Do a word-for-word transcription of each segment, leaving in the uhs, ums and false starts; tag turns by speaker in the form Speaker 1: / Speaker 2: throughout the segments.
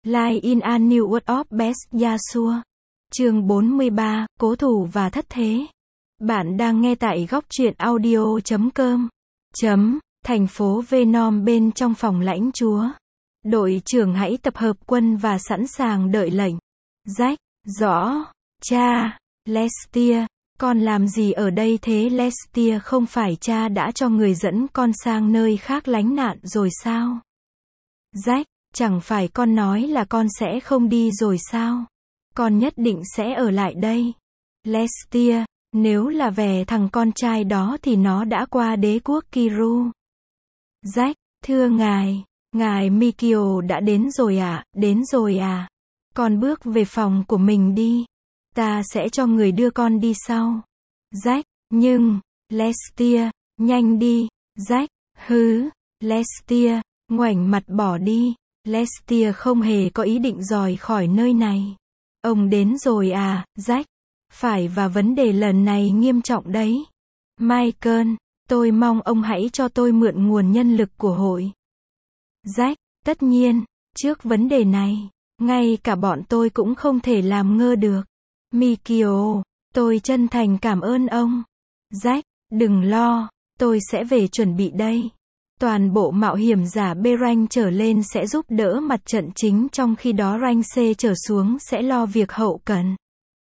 Speaker 1: Lie in a New World of Best Yasuo. Chương bốn mươi ba, Cố thủ và thất thế. Bạn đang nghe tại góc truyện audio chấm com. Chấm, thành phố Venom bên trong phòng lãnh chúa. Đội trưởng hãy tập hợp quân và sẵn sàng đợi lệnh. Jack, rõ. Cha, Lestier, con làm gì ở đây thế? Lestier, không phải cha đã cho người dẫn con sang nơi khác lánh nạn rồi sao? Jack, chẳng phải con nói là con sẽ không đi rồi sao? Con nhất định sẽ ở lại đây. Lestier, nếu là về thằng con trai đó thì nó đã qua đế quốc Kiru. Jack, thưa ngài, ngài Mikio đã đến rồi à, đến rồi à. Con bước về phòng của mình đi. Ta sẽ cho người đưa con đi sau. Jack, nhưng, Lestier, nhanh đi. Jack, hứ, Lestier, ngoảnh mặt bỏ đi. Lestier không hề có ý định rời khỏi nơi này. Ông đến rồi à, Jack? Phải, và vấn đề lần này nghiêm trọng đấy. Michael, tôi mong ông hãy cho tôi mượn nguồn nhân lực của hội. Jack, tất nhiên, trước vấn đề này, ngay cả bọn tôi cũng không thể làm ngơ được. Mikio, tôi chân thành cảm ơn ông. Jack, đừng lo, tôi sẽ về chuẩn bị đây. Toàn bộ mạo hiểm giả B rank trở lên sẽ giúp đỡ mặt trận chính, trong khi đó rank C trở xuống sẽ lo việc hậu cần.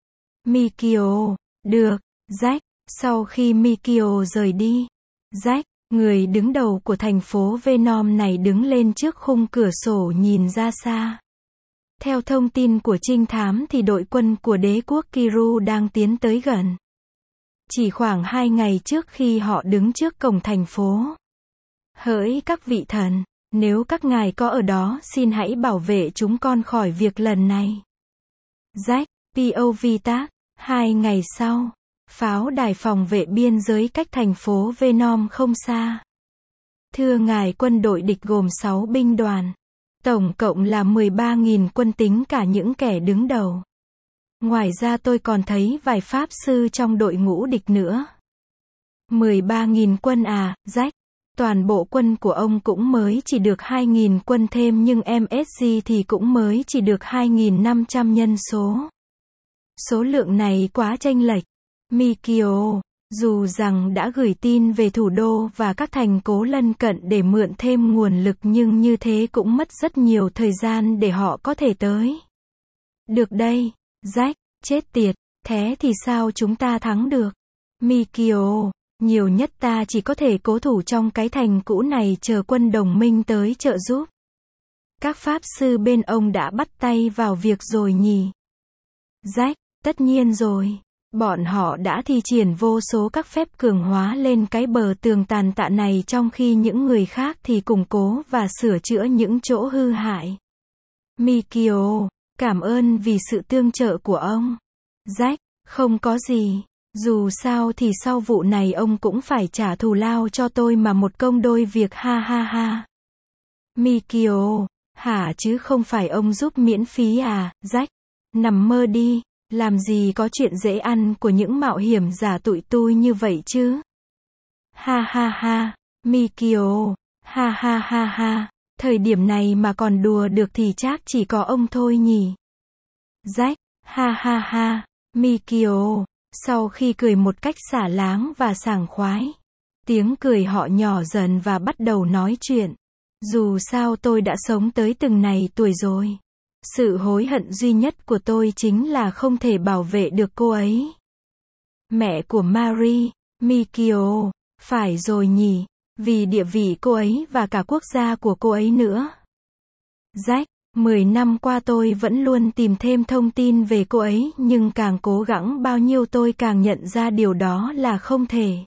Speaker 1: Mikio, được, Jack. Sau khi Mikio rời đi, Jack, người đứng đầu của thành phố Venom này, đứng lên trước khung cửa sổ nhìn ra xa. Theo thông tin của trinh thám thì đội quân của đế quốc Kiru đang tiến tới gần. Chỉ khoảng hai ngày trước khi họ đứng trước cổng thành phố. Hỡi các vị thần, nếu các ngài có ở đó, xin hãy bảo vệ chúng con khỏi việc lần này. Jack, pê ô vê tác. Hai ngày sau, pháo đài phòng vệ biên giới cách thành phố Venom không xa. Thưa ngài, quân đội địch gồm sáu binh đoàn. Tổng cộng là mười ba nghìn quân tính cả những kẻ đứng đầu. Ngoài ra tôi còn thấy vài pháp sư trong đội ngũ địch nữa. mười ba nghìn quân à, Jack? Toàn bộ quân của ông cũng mới chỉ được hai nghìn quân thêm, nhưng em ét giê thì cũng mới chỉ được hai nghìn năm trăm nhân số. Số lượng này quá chênh lệch. Mikio, dù rằng đã gửi tin về thủ đô và các thành cố lân cận để mượn thêm nguồn lực, nhưng như thế cũng mất rất nhiều thời gian để họ có thể tới. Được đây, Jack, chết tiệt, thế thì sao chúng ta thắng được? Mikio, nhiều nhất ta chỉ có thể cố thủ trong cái thành cũ này chờ quân đồng minh tới trợ giúp. Các pháp sư bên ông đã bắt tay vào việc rồi nhỉ? Jack, tất nhiên rồi. Bọn họ đã thi triển vô số các phép cường hóa lên cái bờ tường tàn tạ này, trong khi những người khác thì củng cố và sửa chữa những chỗ hư hại. Mikio, cảm ơn vì sự tương trợ của ông. Jack, không có gì. Dù sao thì sau vụ này ông cũng phải trả thù lao cho tôi mà, một công đôi việc, ha ha ha. Mikio, hả chứ không phải ông giúp miễn phí à, Jack? Nằm mơ đi, làm gì có chuyện dễ ăn của những mạo hiểm giả tụi tôi như vậy chứ? Ha ha ha, Mikio, ha ha ha ha, thời điểm này mà còn đùa được thì chắc chỉ có ông thôi nhỉ? Jack, ha ha ha, Mikio. Sau khi cười một cách xả láng và sảng khoái, tiếng cười họ nhỏ dần và bắt đầu nói chuyện. Dù sao tôi đã sống tới từng này tuổi rồi. Sự hối hận duy nhất của tôi chính là không thể bảo vệ được cô ấy. Mẹ của Marie, Mikio, phải rồi nhỉ, vì địa vị cô ấy và cả quốc gia của cô ấy nữa. Jack, mười năm qua tôi vẫn luôn tìm thêm thông tin về cô ấy, nhưng càng cố gắng bao nhiêu tôi càng nhận ra điều đó là không thể.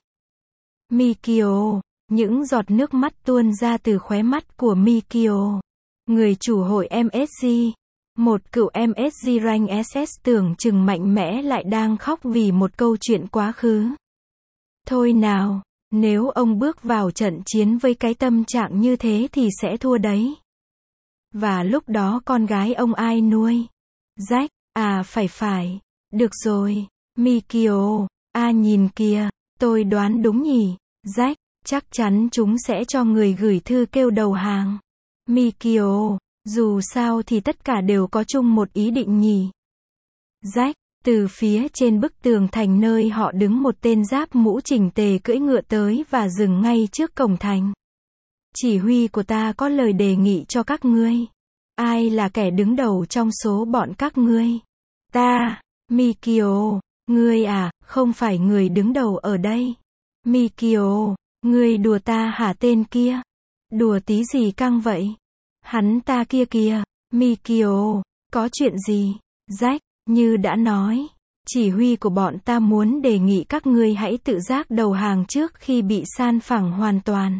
Speaker 1: Mikio, những giọt nước mắt tuôn ra từ khóe mắt của Mikio. Người chủ hội em ét giê, một cựu em ét giê rank ét ét tưởng chừng mạnh mẽ, lại đang khóc vì một câu chuyện quá khứ. Thôi nào, nếu ông bước vào trận chiến với cái tâm trạng như thế thì sẽ thua đấy. Và lúc đó con gái ông ai nuôi? Jack, à phải phải, được rồi. Mikio, à nhìn kìa, tôi đoán đúng nhỉ? Jack, chắc chắn chúng sẽ cho người gửi thư kêu đầu hàng. Mikio, Dù sao thì tất cả đều có chung một ý định nhỉ. Rách, từ phía trên bức tường thành nơi họ đứng một tên giáp mũ chỉnh tề cưỡi ngựa tới và dừng ngay trước cổng thành. Chỉ huy của ta có lời đề nghị cho các ngươi. Ai là kẻ đứng đầu trong số bọn các ngươi? Ta, Mikio, ngươi à, không phải người đứng đầu ở đây. Mikio, ngươi đùa ta hả tên kia? Đùa tí gì căng vậy? Hắn ta kia kìa, Mikio, có chuyện gì? Jack, như đã nói, chỉ huy của bọn ta muốn đề nghị các ngươi hãy tự giác đầu hàng trước khi bị san phẳng hoàn toàn.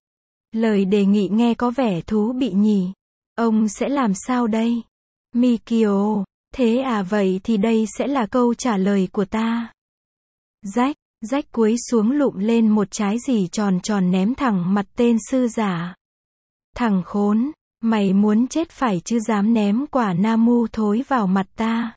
Speaker 1: Lời đề nghị nghe có vẻ thú vị nhỉ. Ông sẽ làm sao đây? Mikio, thế à, vậy thì đây sẽ là câu trả lời của ta. Jack, Jack cúi xuống lụm lên một trái gì tròn tròn ném thẳng mặt tên sư giả. Thằng khốn, mày muốn chết phải chứ dám ném quả Namu thối vào mặt ta.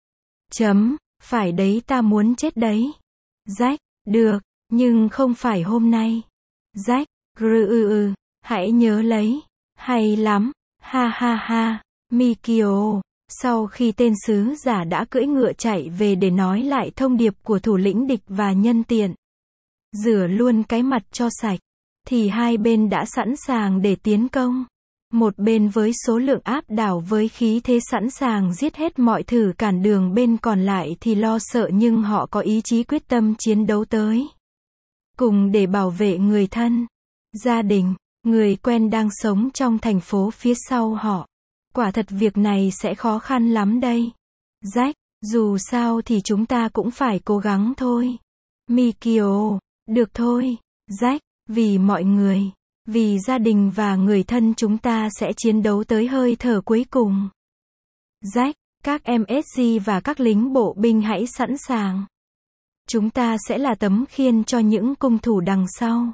Speaker 1: Chấm, phải đấy, ta muốn chết đấy. Jack, được, nhưng không phải hôm nay. Jack, grư ư ư, hãy nhớ lấy. Hay lắm, ha ha ha, Mikio. Sau khi tên sứ giả đã cưỡi ngựa chạy về để nói lại thông điệp của thủ lĩnh địch và nhân tiện rửa luôn cái mặt cho sạch, thì hai bên đã sẵn sàng để tiến công. Một bên với số lượng áp đảo với khí thế sẵn sàng giết hết mọi thử cản đường, bên còn lại thì lo sợ nhưng họ có ý chí quyết tâm chiến đấu tới cùng để bảo vệ người thân, gia đình, người quen đang sống trong thành phố phía sau họ. Quả thật việc này sẽ khó khăn lắm đây. Jack, dù sao thì chúng ta cũng phải cố gắng thôi. Mikio, được thôi. Jack, vì mọi người, vì gia đình và người thân chúng ta sẽ chiến đấu tới hơi thở cuối cùng. Jack, các em ét giê và các lính bộ binh hãy sẵn sàng. Chúng ta sẽ là tấm khiên cho những cung thủ đằng sau.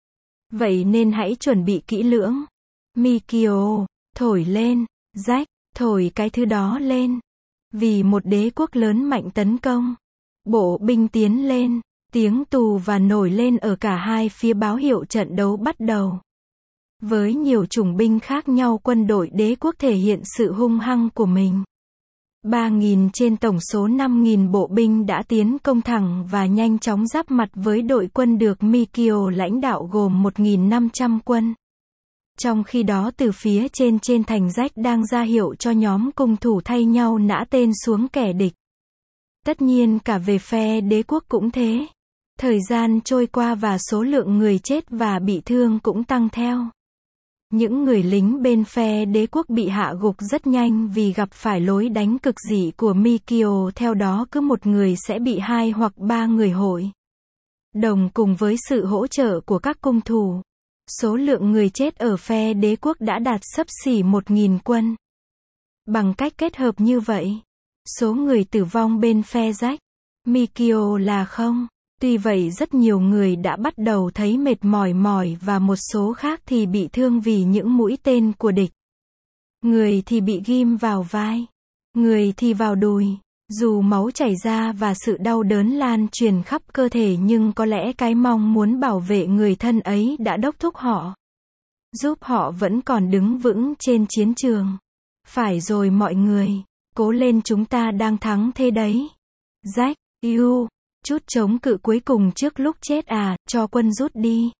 Speaker 1: Vậy nên hãy chuẩn bị kỹ lưỡng. Mikio, thổi lên. Jack, thổi cái thứ đó lên. Vì một đế quốc lớn mạnh tấn công. Bộ binh tiến lên. Tiếng tù và nổi lên ở cả hai phía báo hiệu trận đấu bắt đầu. Với nhiều chủng binh khác nhau, quân đội đế quốc thể hiện sự hung hăng của mình. ba nghìn trên tổng số năm nghìn bộ binh đã tiến công thẳng và nhanh chóng giáp mặt với đội quân được Mikio lãnh đạo gồm một nghìn năm trăm quân. Trong khi đó từ phía trên trên thành, Jack đang ra hiệu cho nhóm cung thủ thay nhau nã tên xuống kẻ địch. Tất nhiên cả về phe đế quốc cũng thế. Thời gian trôi qua và số lượng người chết và bị thương cũng tăng theo. Những người lính bên phe đế quốc bị hạ gục rất nhanh vì gặp phải lối đánh cực dị của Mikio, theo đó cứ một người sẽ bị hai hoặc ba người hội đồng cùng với sự hỗ trợ của các cung thủ. Số lượng người chết ở phe đế quốc đã đạt xấp xỉ một nghìn quân. Bằng cách kết hợp như vậy, số người tử vong bên phe Jack, Mikio là không. Tuy vậy rất nhiều người đã bắt đầu thấy mệt mỏi mỏi và một số khác thì bị thương vì những mũi tên của địch. Người thì bị ghim vào vai, người thì vào đùi. Dù máu chảy ra và sự đau đớn lan truyền khắp cơ thể, nhưng có lẽ cái mong muốn bảo vệ người thân ấy đã đốc thúc họ, giúp họ vẫn còn đứng vững trên chiến trường. Phải rồi mọi người, cố lên, chúng ta đang thắng thế đấy. Jack, you, chút chống cự cuối cùng trước lúc chết à, cho quân rút đi.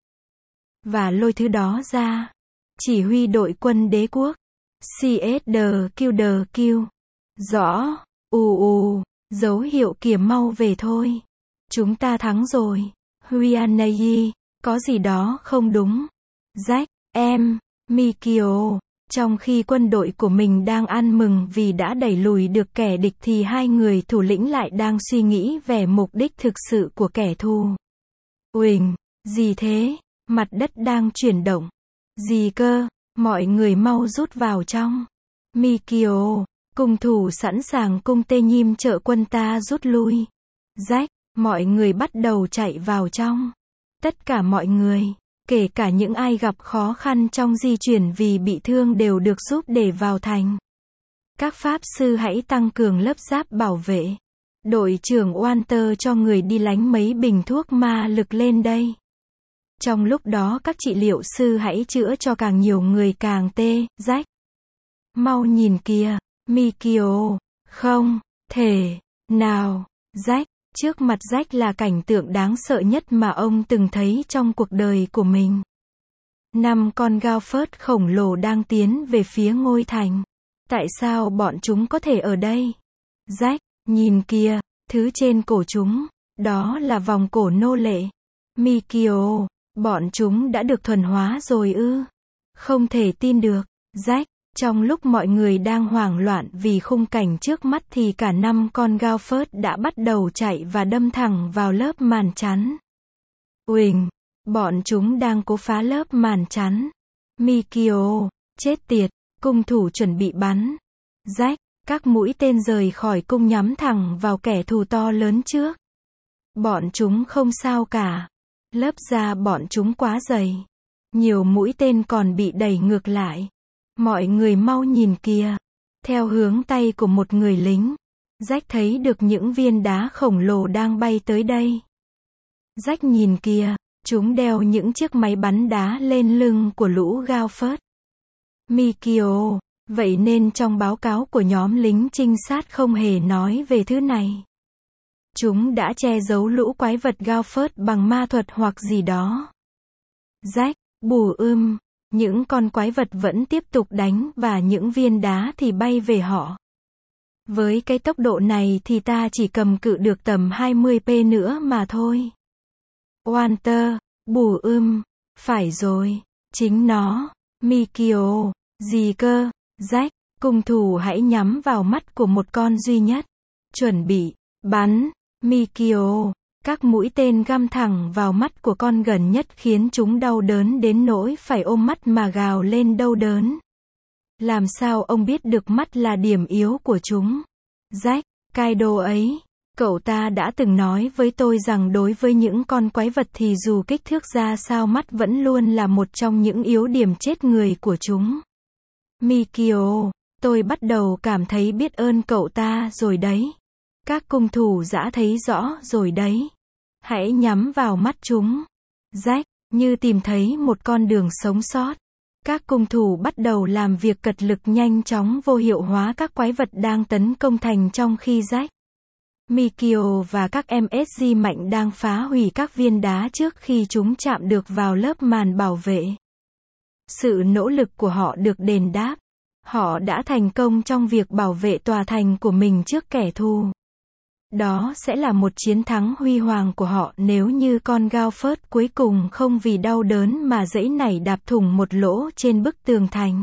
Speaker 1: Và lôi thứ đó ra. Chỉ huy đội quân đế quốc. xê ét đê quy đê quy. Rõ. Ù ù, dấu hiệu kìa, mau về thôi. Chúng ta thắng rồi. Huyanei, có gì đó không đúng. Jack, em, Mikio. Trong khi quân đội của mình đang ăn mừng vì đã đẩy lùi được kẻ địch thì hai người thủ lĩnh lại đang suy nghĩ về mục đích thực sự của kẻ thù. Uỳnh, gì thế? Mặt đất đang chuyển động. Gì cơ? Mọi người mau rút vào trong. Mikio, cung thủ sẵn sàng cung tê nhim trợ quân ta rút lui. Jack, mọi người bắt đầu chạy vào trong. Tất cả mọi người, kể cả những ai gặp khó khăn trong di chuyển vì bị thương, đều được giúp để vào thành. Các pháp sư hãy tăng cường lớp giáp bảo vệ. Đội trưởng Walter cho người đi lánh mấy bình thuốc ma lực lên đây. Trong lúc đó các trị liệu sư hãy chữa cho càng nhiều người càng tê. Jack, Mau nhìn kìa, Mikio, không, thể, nào, Jack, trước mặt Jack là cảnh tượng đáng sợ nhất mà ông từng thấy trong cuộc đời của mình. Năm con Gophers khổng lồ đang tiến về phía ngôi thành. Tại sao bọn chúng có thể ở đây? Jack, nhìn kìa, thứ trên cổ chúng, đó là vòng cổ nô lệ. Mikio, bọn chúng đã được thuần hóa rồi ư? Không thể tin được. Jack, trong lúc mọi người đang hoảng loạn vì khung cảnh trước mắt thì cả năm con Gophers đã bắt đầu chạy và đâm thẳng vào lớp màn chắn. Uỳnh, bọn chúng đang cố phá lớp màn chắn. Mikio, chết tiệt, cung thủ chuẩn bị bắn. Jack, các mũi tên rời khỏi cung nhắm thẳng vào kẻ thù to lớn trước. Bọn chúng không sao cả. Lớp da bọn chúng quá dày. Nhiều mũi tên còn bị đẩy ngược lại. Mọi người mau nhìn kìa. Theo hướng tay của một người lính, Jack thấy được những viên đá khổng lồ đang bay tới đây. Jack nhìn kìa, chúng đeo những chiếc máy bắn đá lên lưng của lũ Gophers. Mikio, vậy nên trong báo cáo của nhóm lính trinh sát không hề nói về thứ này. Chúng đã che giấu lũ quái vật Gophers bằng ma thuật hoặc gì đó. Jack, bù ưm, những con quái vật vẫn tiếp tục đánh và những viên đá thì bay về họ. Với cái tốc độ này thì ta chỉ cầm cự được tầm hai mươi pê nữa mà thôi. Walter, bù ưm, phải rồi, chính nó. Mikio, gì cơ? Jack, cung thủ hãy nhắm vào mắt của một con duy nhất. Chuẩn bị, bắn. Mikio, các mũi tên găm thẳng vào mắt của con gần nhất khiến chúng đau đớn đến nỗi phải ôm mắt mà gào lên đau đớn. Làm sao ông biết được mắt là điểm yếu của chúng? Jack, Kaido ấy, cậu ta đã từng nói với tôi rằng đối với những con quái vật thì dù kích thước ra sao mắt vẫn luôn là một trong những yếu điểm chết người của chúng. Mikio, tôi bắt đầu cảm thấy biết ơn cậu ta rồi đấy. Các cung thủ dã thấy rõ rồi đấy. Hãy nhắm vào mắt chúng. Jack, như tìm thấy một con đường sống sót. Các cung thủ bắt đầu làm việc cật lực nhanh chóng vô hiệu hóa các quái vật đang tấn công thành trong khi Jack, Mikio và các em ét giê mạnh đang phá hủy các viên đá trước khi chúng chạm được vào lớp màn bảo vệ. Sự nỗ lực của họ được đền đáp. Họ đã thành công trong việc bảo vệ tòa thành của mình trước kẻ thù. Đó sẽ là một chiến thắng huy hoàng của họ nếu như con Gophers cuối cùng không vì đau đớn mà giãy nảy đạp thủng một lỗ trên bức tường thành.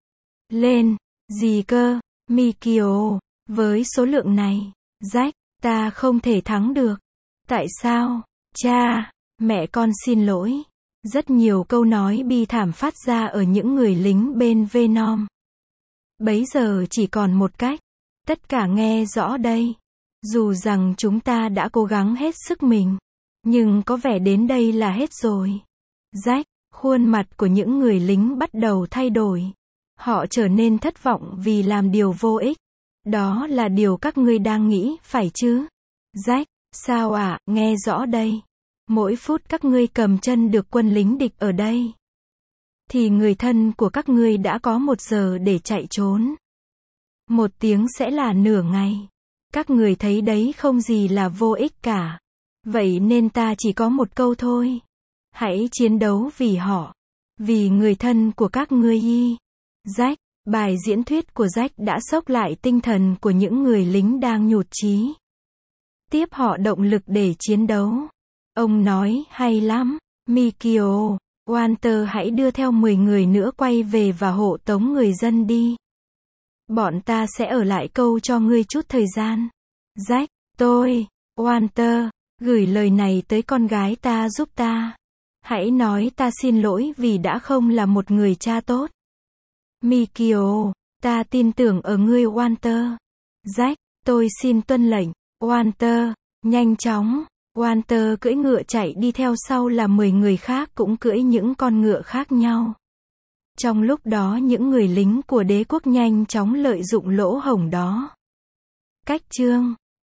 Speaker 1: Lên, gì cơ, Mikio, với số lượng này, Jack, ta không thể thắng được. Tại sao? Cha, mẹ con xin lỗi. Rất nhiều câu nói bi thảm phát ra ở những người lính bên Venom. Bấy giờ chỉ còn một cách. Tất cả nghe rõ đây. Dù rằng chúng ta đã cố gắng hết sức mình, nhưng có vẻ đến đây là hết rồi. Jack, khuôn mặt của những người lính bắt đầu thay đổi. Họ trở nên thất vọng vì làm điều vô ích. Đó là điều các ngươi đang nghĩ, phải chứ? Jack, sao ạ, à? Nghe rõ đây. Mỗi phút các ngươi cầm chân được quân lính địch ở đây, thì người thân của các ngươi đã có một giờ để chạy trốn. Một tiếng sẽ là nửa ngày. Các người thấy đấy, không gì là vô ích cả. Vậy nên ta chỉ có một câu thôi. Hãy chiến đấu vì họ. Vì người thân của các ngươi y. Jack, bài diễn thuyết của Jack đã xốc lại tinh thần của những người lính đang nhụt chí. Tiếp họ động lực để chiến đấu. Ông nói, hay lắm. Mikio, Walter hãy đưa theo mười người nữa quay về và hộ tống người dân đi. Bọn ta sẽ ở lại câu cho ngươi chút thời gian. Jack, tôi, Walter, gửi lời này tới con gái ta giúp ta. Hãy nói ta xin lỗi vì đã không là một người cha tốt. Mikio, ta tin tưởng ở ngươi Walter. Jack, tôi xin tuân lệnh. Walter, nhanh chóng. Walter cưỡi ngựa chạy đi theo sau là mười người khác cũng cưỡi những con ngựa khác nhau. Trong lúc đó những người lính của đế quốc nhanh chóng lợi dụng lỗ hổng đó. Cách chương